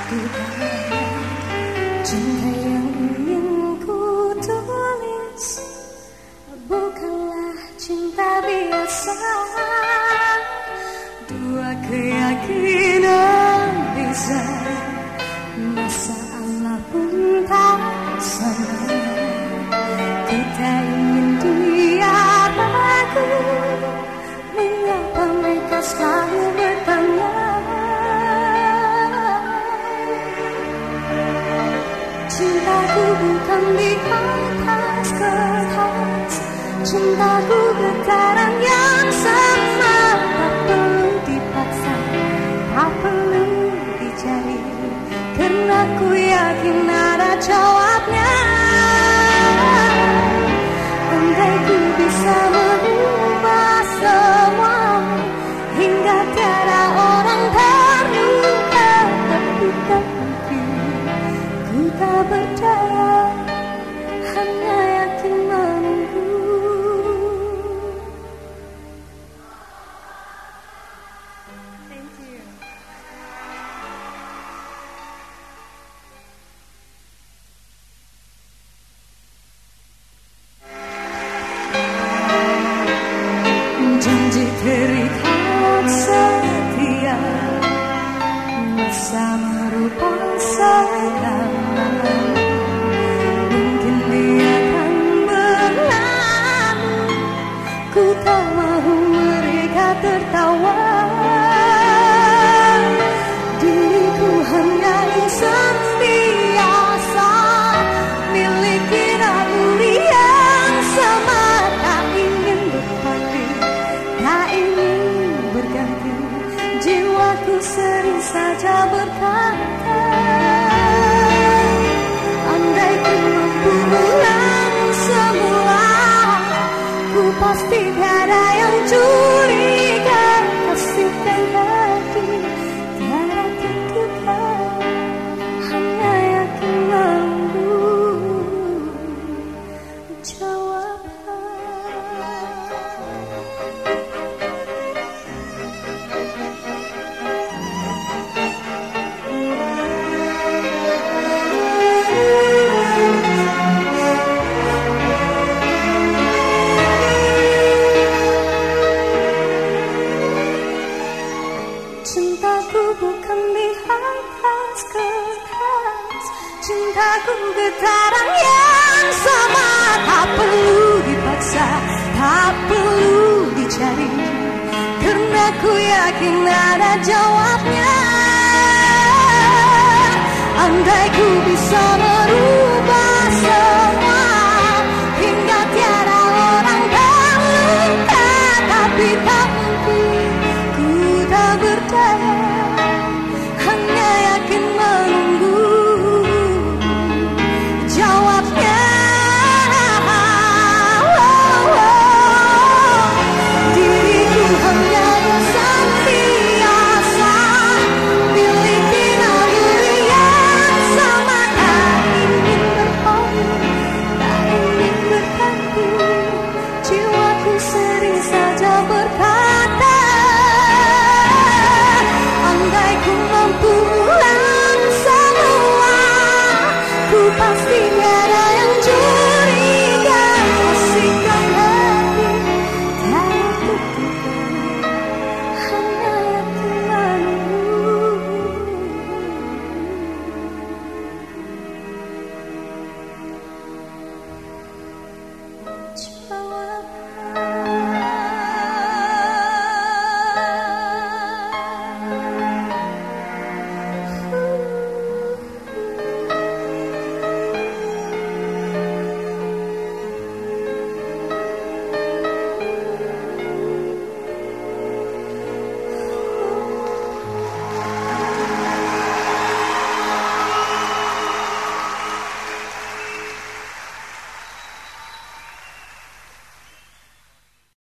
Cinta yang ingin ku tulis bukanlah cinta biasa. Dua keyakinan bisa, masalah pun tak sama. Kita ingin dia ragu, mengapa mereka selalu bertanya. Cintaku bukan di atas kertas, cintaku getaran yang sama. Tak perlu dipaksa, tak perlu dicari, karena ku yakin ada jawabnya. Andai ku bisa mengubah semua hingga tiada orang terluka, tapi tak mungkin. Ku tak percaya, hanya yakin menunggu. Thank you. Janji terikat setia, masa merupakan segala. Mungkin dia akan berlalu, ku tak mahu mereka tertawa. Diriku hanya insan biasa, miliki naluri yang sama. Tak ingin berpaling, tak ingin berganti, jiwaku sering saja berkata, andai ku mampu ulang semula, ku pasti tiada yang curiga. Kasih dan hati tiada tentukan, hanya yakin mampu jawaban. Cintaku bukan di atas kertas, cintaku getaran yang sama. Tak perlu dipaksa, tak perlu dicari, karena ku yakin ada jawabnya. Andai ku bisa